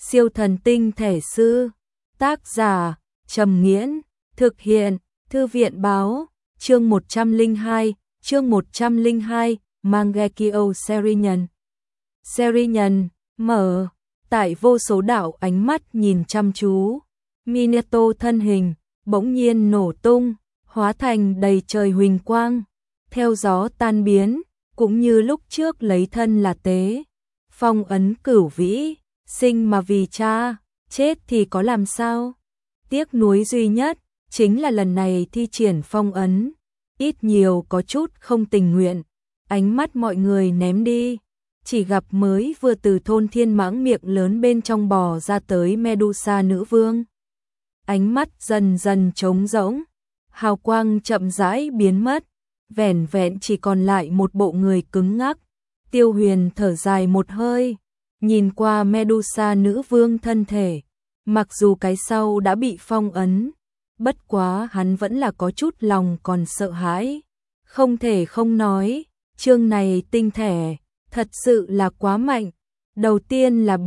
Siêu thần tinh thể sư. Tác giả Trầm Nghiễn. Thực hiện Thư viện báo. Chương 102, Mangekyo Serinhân. Serinhân, mở. Tại vô số đạo ánh mắt nhìn chăm chú, Minato thân hình bỗng nhiên nổ tung, hóa thành đầy trời huỳnh quang, theo gió tan biến, cũng như lúc trước lấy thân là tế. Phong ấn cửu vĩ, sinh mà vì cha, chết thì có làm sao? Tiếc nuối duy nhất chính là lần này thi triển phong ấn, ít nhiều có chút không tình nguyện. Ánh mắt mọi người ném đi, chỉ gặp mới vừa từ thôn thiên mãng miệng lớn bên trong bò ra tới Medusa nữ vương. Ánh mắt dần dần trống rỗng, hào quang chậm rãi biến mất, vẻn vẹn chỉ còn lại một bộ người cứng ngắc. Tiêu Huyền thở dài một hơi, nhìn qua Medusa nữ vương thân thể, mặc dù cái sau đã bị phong ấn, bất quá hắn vẫn là có chút lòng còn sợ hãi. Không thể không nói, chương này tinh thể thật sự là quá mạnh. Đầu tiên là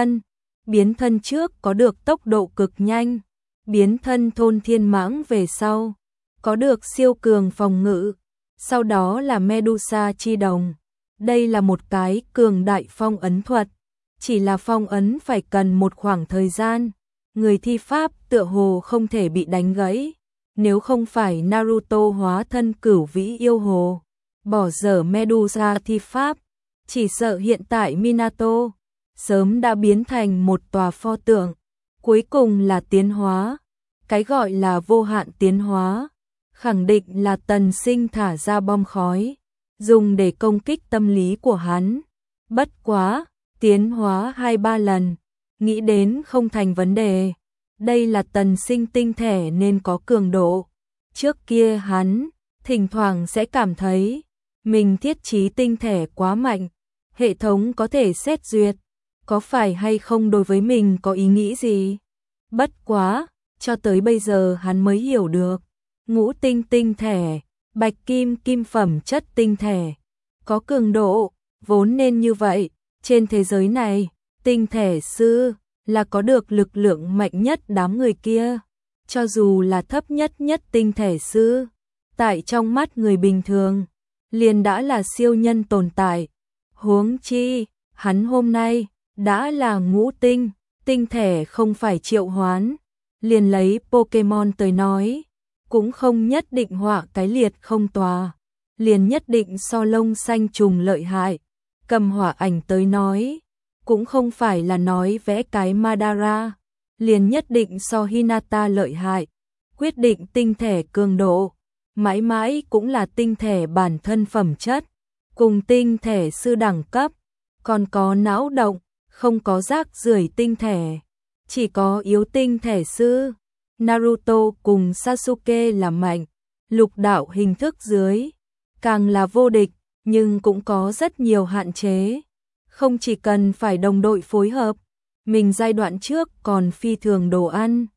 biến thân trước có được tốc độ cực nhanh, biến thân thôn thiên mãng về sau có được siêu cường phòng ngự, sau đó là Medusa chi đồng. Đây là một cái cường đại phong ấn thuật, chỉ là phong ấn phải cần một khoảng thời gian, người thi pháp tựa hồ không thể bị đánh gãy, nếu không phải Naruto hóa thân cửu vĩ yêu hồ, bỏ dở Medusa thi pháp, chỉ sợ hiện tại Minato sớm đã biến thành một tòa pho tượng. Cuối cùng là tiến hóa, cái gọi là vô hạn tiến hóa, khẳng định là Tần Sinh thả ra bom khói, dùng để công kích tâm lý của hắn. Bất quá, tiến hóa 2-3 lần, nghĩ đến không thành vấn đề. Đây là Tần Sinh tinh thể nên có cường độ. Trước kia hắn thỉnh thoảng sẽ cảm thấy mình thiết trí tinh thể quá mạnh, hệ thống có thể xét duyệt, có phải hay không đối với mình có ý nghĩ gì. Bất quá, cho tới bây giờ hắn mới hiểu được, ngũ tinh tinh thể, bạch kim kim phẩm chất tinh thể, có cường độ, vốn nên như vậy. Trên thế giới này, tinh thể sư là có được lực lượng mạnh nhất đám người kia. Cho dù là thấp nhất tinh thể sư, tại trong mắt người bình thường, liền đã là siêu nhân tồn tại. Huống chi, hắn hôm nay đã là ngũ tinh, tinh thể không phải triệu hoán. Liền lấy Pokemon tới nói, cũng không nhất định họa cái liệt không tòa, liền nhất định so lông xanh trùng lợi hại. Cầm hỏa ảnh tới nói, cũng không phải là nói vẽ cái Madara, liền nhất định so Hinata lợi hại. Quyết định tinh thể cường độ, mãi mãi cũng là tinh thể bản thân phẩm chất, cùng tinh thể sư đẳng cấp, còn có não động, không có rác rưởi tinh thể, chỉ có yếu tinh thể sư. Naruto cùng Sasuke là mạnh, lục đạo hình thức dưới, càng là vô địch, nhưng cũng có rất nhiều hạn chế. Không chỉ cần phải đồng đội phối hợp, mình giai đoạn trước còn phi thường đồ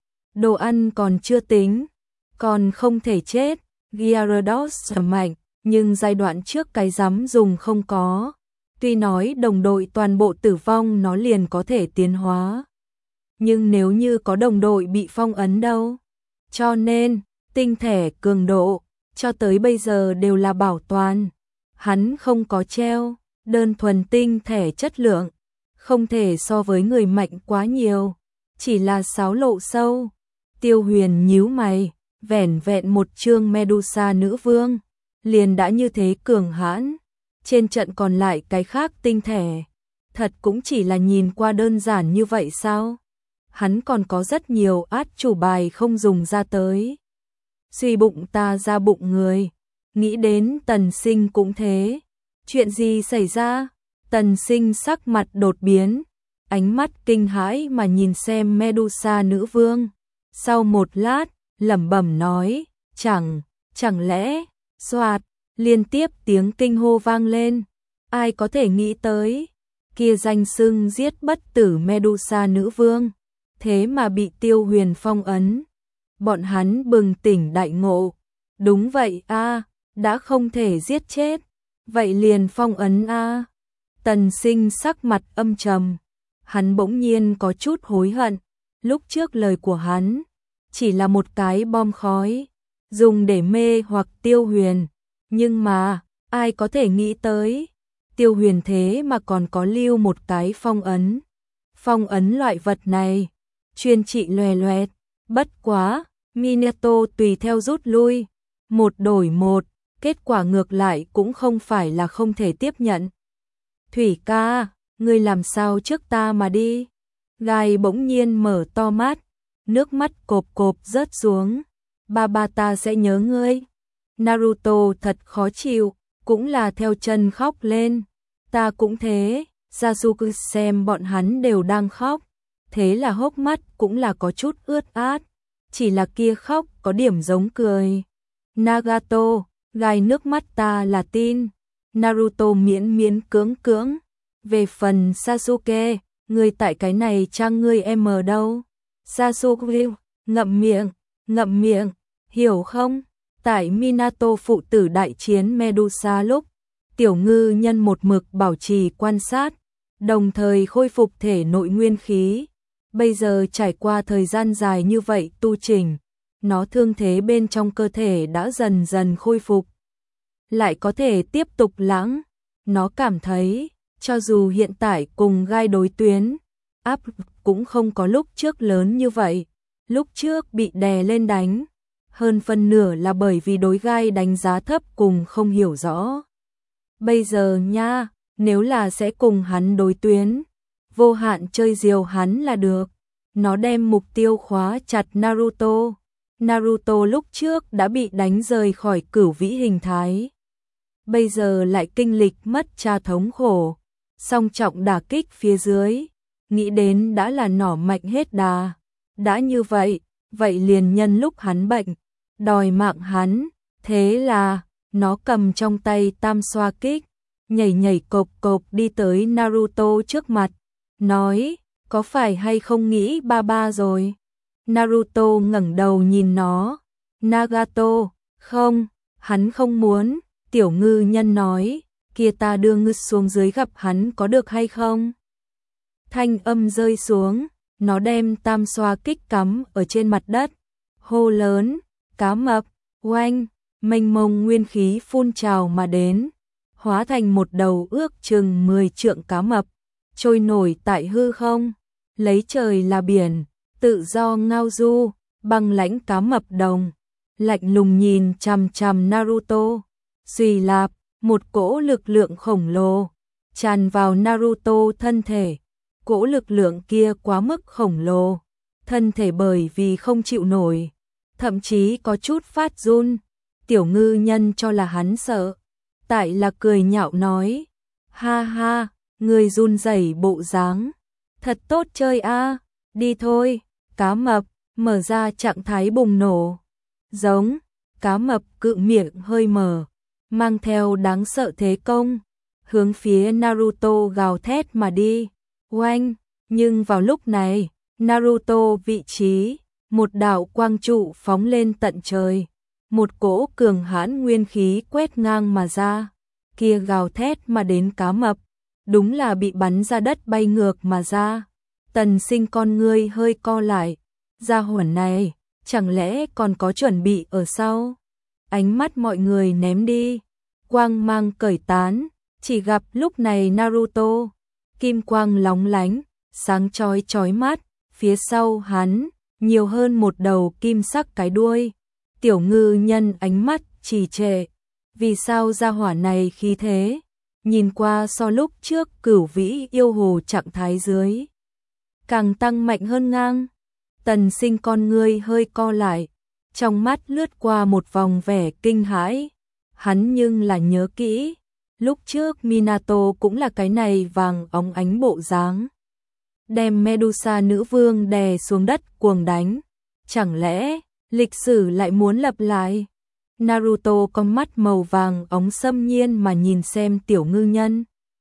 ăn còn chưa tính, còn không thể chết. Gyarados mạnh, nhưng giai đoạn trước cái dám dùng không có. Tuy nói đồng đội toàn bộ tử vong nó liền có thể tiến hóa, nhưng nếu như có đồng đội bị phong ấn đâu. Cho nên, tinh thể cường độ, cho tới bây giờ đều là bảo toàn. Hắn không có treo, đơn thuần tinh thể chất lượng, không thể so với người mạnh quá nhiều, chỉ là xáo lộ sâu. Tiêu Huyền nhíu mày, vẻn vẹn một chương Medusa nữ vương, liền đã như thế cường hãn. Trên trận còn lại cái khác tinh thể, thật cũng chỉ là nhìn qua đơn giản như vậy sao? Hắn còn có rất nhiều át chủ bài không dùng ra tới. Suy bụng ta ra bụng người, nghĩ đến Tần Sinh cũng thế. Chuyện gì xảy ra? Tần Sinh sắc mặt đột biến, ánh mắt kinh hãi mà nhìn xem Medusa nữ vương. Sau một lát, lẩm bẩm nói, chẳng lẽ, xoạt, liên tiếp tiếng kinh hô vang lên. Ai có thể nghĩ tới, kia danh xưng giết bất tử Medusa nữ vương, thế mà bị Tiêu Huyền phong ấn. Bọn hắn bừng tỉnh đại ngộ, đúng vậy a, đã không thể giết chết, vậy liền phong ấn a. Tần Sinh sắc mặt âm trầm, Hắn bỗng nhiên có chút hối hận, lúc trước lời của hắn chỉ là một cái bom khói, dùng để mê hoặc Tiêu Huyền, nhưng mà ai có thể nghĩ tới, Tiêu Huyền thế mà còn có lưu một cái phong ấn. Phong ấn loại vật này, chuyên trị loè loẹt, bất quá, Minato tùy theo rút lui, một đổi một, kết quả ngược lại cũng không phải là không thể tiếp nhận. Thủy ca, ngươi làm sao trước ta mà đi? Gai bỗng nhiên mở to mắt, nước mắt cộp cộp rớt xuống. Ba ta sẽ nhớ ngươi. Naruto thật khó chịu, cũng là theo chân khóc lên. Ta cũng thế, Sasuke xem bọn hắn đều đang khóc, thế là hốc mắt cũng là có chút ướt át, chỉ là kia khóc có điểm giống cười. Nagato, gai nước mắt ta là tin. Naruto miễn miễn cưỡng cưỡng. Về phần Sasuke, ngươi tại cái này trang ngươi em ở đâu? Sasuke, ngậm miệng, hiểu không? Tại Minato phụ tử đại chiến Medusa lúc, Tiểu Ngư Nhân một mực bảo trì quan sát, đồng thời khôi phục thể nội nguyên khí. Bây giờ trải qua thời gian dài như vậy tu chỉnh, nó thương thế bên trong cơ thể đã dần dần khôi phục, lại có thể tiếp tục lãng. Nó cảm thấy, cho dù hiện tại cùng gai đối tuyến, áp cũng không có lúc trước lớn như vậy. Lúc trước bị đè lên đánh, hơn phân nửa là bởi vì đối gai đánh giá thấp cùng không hiểu rõ. Bây giờ nha, nếu là sẽ cùng hắn đối tuyến, vô hạn chơi diều hắn là được. Nó đem mục tiêu khóa chặt Naruto. Naruto lúc trước đã bị đánh rời khỏi cửu vĩ hình thái, bây giờ lại kinh lịch mất cha thống khổ, song trọng đả kích phía dưới, nghĩ đến đã là nỏ mạnh hết đà. Đã như vậy, vậy liền nhân lúc hắn bệnh, đòi mạng hắn. Thế là, nó cầm trong tay tam xoa kích, nhảy nhảy cộp cộp đi tới Naruto trước mặt, nói, có phải hay không nghĩ ba rồi? Naruto ngẩng đầu nhìn nó, Nagato, không, hắn không muốn. Tiểu Ngư Nhân nói, kia ta đưa ngươi xuống dưới gặp hắn có được hay không? Thanh âm rơi xuống, nó đem tam xoa kích cắm ở trên mặt đất, hô lớn, cá mập, oanh, mênh mông nguyên khí phun trào mà đến, hóa thành một đầu ước chừng 10 trượng cá mập, trôi nổi tại hư không, lấy trời là biển, tự do ngao du. Băng lãnh cá mập đồng, lạnh lùng nhìn chằm chằm Naruto. Suy lạp, một cỗ lực lượng khổng lồ tràn vào Naruto thân thể. Cỗ lực lượng kia quá mức khổng lồ, thân thể bởi vì không chịu nổi, thậm chí có chút phát run. Tiểu Ngư Nhân cho là hắn sợ, tại là cười nhạo nói, ha ha, người run rẩy bộ dáng, thật tốt chơi a, đi thôi. Cá mập mở ra trạng thái bùng nổ, giống, cá mập cự miệng hơi mở, mang theo đáng sợ thế công, hướng phía Naruto gào thét mà đi. Oanh, nhưng vào lúc này, Naruto vị trí, một đạo quang trụ phóng lên tận trời, một cỗ cường hãn nguyên khí quét ngang mà ra, kia gào thét mà đến cá mập, đúng là bị bắn ra đất bay ngược mà ra. Tần Sinh con ngươi hơi co lại, gia hỏa này, chẳng lẽ còn có chuẩn bị ở sau? Ánh mắt mọi người ném đi, quang mang cởi tán, chỉ gặp lúc này Naruto, kim quang lóng lánh, sáng chói chói mắt, phía sau hắn, nhiều hơn một đầu kim sắc cái đuôi. Tiểu Ngư Nhân ánh mắt trì trệ, vì sao gia hỏa này khí thế, nhìn qua so lúc trước cửu vĩ yêu hồ trạng thái dưới, càng tăng mạnh hơn ngang. Tần Sinh con ngươi hơi co lại, trong mắt lướt qua một vòng vẻ kinh hãi. Hắn nhưng là nhớ kỹ, lúc trước Minato cũng là cái này vàng óng ánh bộ dáng, đem Medusa nữ vương đè xuống đất cuồng đánh. Chẳng lẽ lịch sử lại muốn lặp lại? Naruto con mắt màu vàng óng xâm nhiên mà nhìn xem Tiểu Ngư Nhân,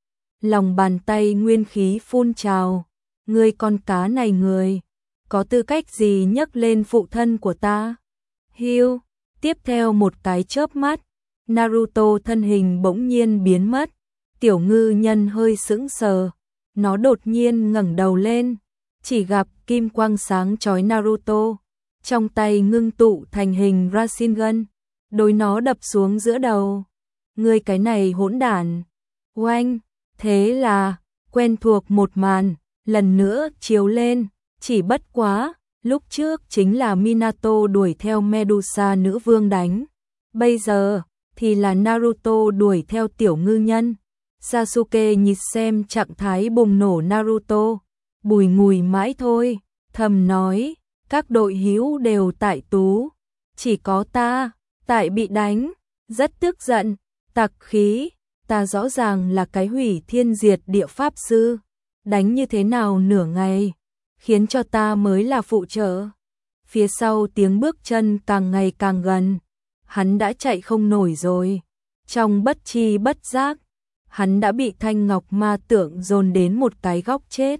lòng bàn tay nguyên khí phun trào. Ngươi con cá này người, có tư cách gì nhấc lên phụ thân của ta? Hiu, tiếp theo một cái chớp mắt, Naruto thân hình bỗng nhiên biến mất. Tiểu Ngư Nhân hơi sững sờ, nó đột nhiên ngẩng đầu lên, chỉ gặp kim quang sáng chói Naruto, trong tay ngưng tụ thành hình Rasengan, đối nó đập xuống giữa đầu. Ngươi cái này hỗn đản. Oanh, thế là quen thuộc một màn lần nữa chiếu lên, chỉ bất quá, lúc trước chính là Minato đuổi theo Medusa nữ vương đánh, bây giờ thì là Naruto đuổi theo tiểu ngư nhân. Sasuke nhìn xem trạng thái bùng nổ Naruto, bùi ngùi mãi thôi, thầm nói, các đội hữu đều tại tú, chỉ có ta tại bị đánh, rất tức giận, tặc khí, ta rõ ràng là cái hủy thiên diệt địa pháp sư, đánh như thế nào nửa ngày, khiến cho ta mới là phụ trợ. Phía sau tiếng bước chân càng ngày càng gần, hắn đã chạy không nổi rồi, trong bất tri bất giác, hắn đã bị thanh ngọc ma tượng dồn đến một cái góc chết.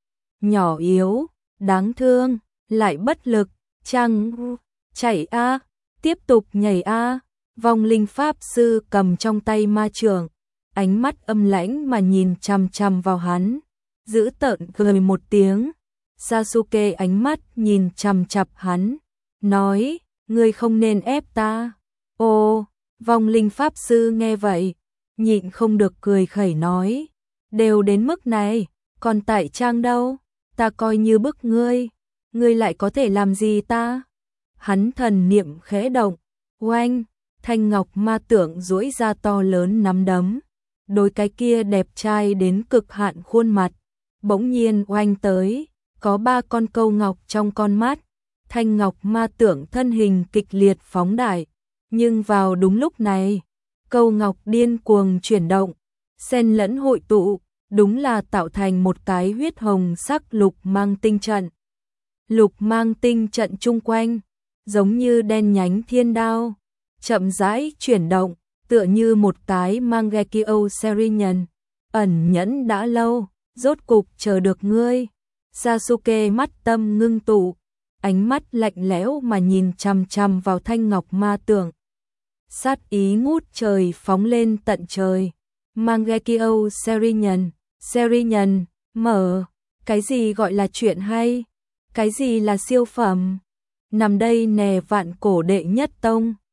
Nhỏ yếu, đáng thương, lại bất lực, chăng, chạy a, tiếp tục nhảy a. Vong linh pháp sư cầm trong tay ma chưởng, ánh mắt âm lãnh mà nhìn chằm chằm vào hắn, giữ tợn cười một tiếng. Sasuke ánh mắt nhìn chằm chằm hắn, nói, ngươi không nên ép ta. Ô, vong linh pháp sư nghe vậy, nhịn không được cười khẩy nói, đều đến mức này, còn tại trang đâu, ta coi như bức ngươi lại có thể làm gì ta? Hắn thần niệm khẽ động, oanh, thanh ngọc ma tượng duỗi ra to lớn nắm đấm, đối cái kia đẹp trai đến cực hạn khuôn mặt, bỗng nhiên oanh tới, có 3 con câu ngọc trong con mắt, thanh ngọc ma tượng thân hình kịch liệt phóng đại, nhưng vào đúng lúc này, câu ngọc điên cuồng chuyển động, xen lẫn hội tụ, đúng là tạo thành một cái huyết hồng sắc lục mang tinh trận. Lục mang tinh trận chung quanh, giống như đen nhánh thiên đao, chậm rãi chuyển động, tựa như một cái Mangekyo Sharingan, ẩn nhẫn đã lâu, rốt cục chờ được ngươi. Sasuke mắt tâm ngưng tụ, ánh mắt lạnh lẽo mà nhìn chằm chằm vào thanh ngọc ma tượng. Sát ý ngút trời phóng lên tận trời. Mangekyo Sharingan, mở, cái gì gọi là chuyện hay? Cái gì là siêu phẩm? Nằm đây nè vạn cổ đệ nhất tông.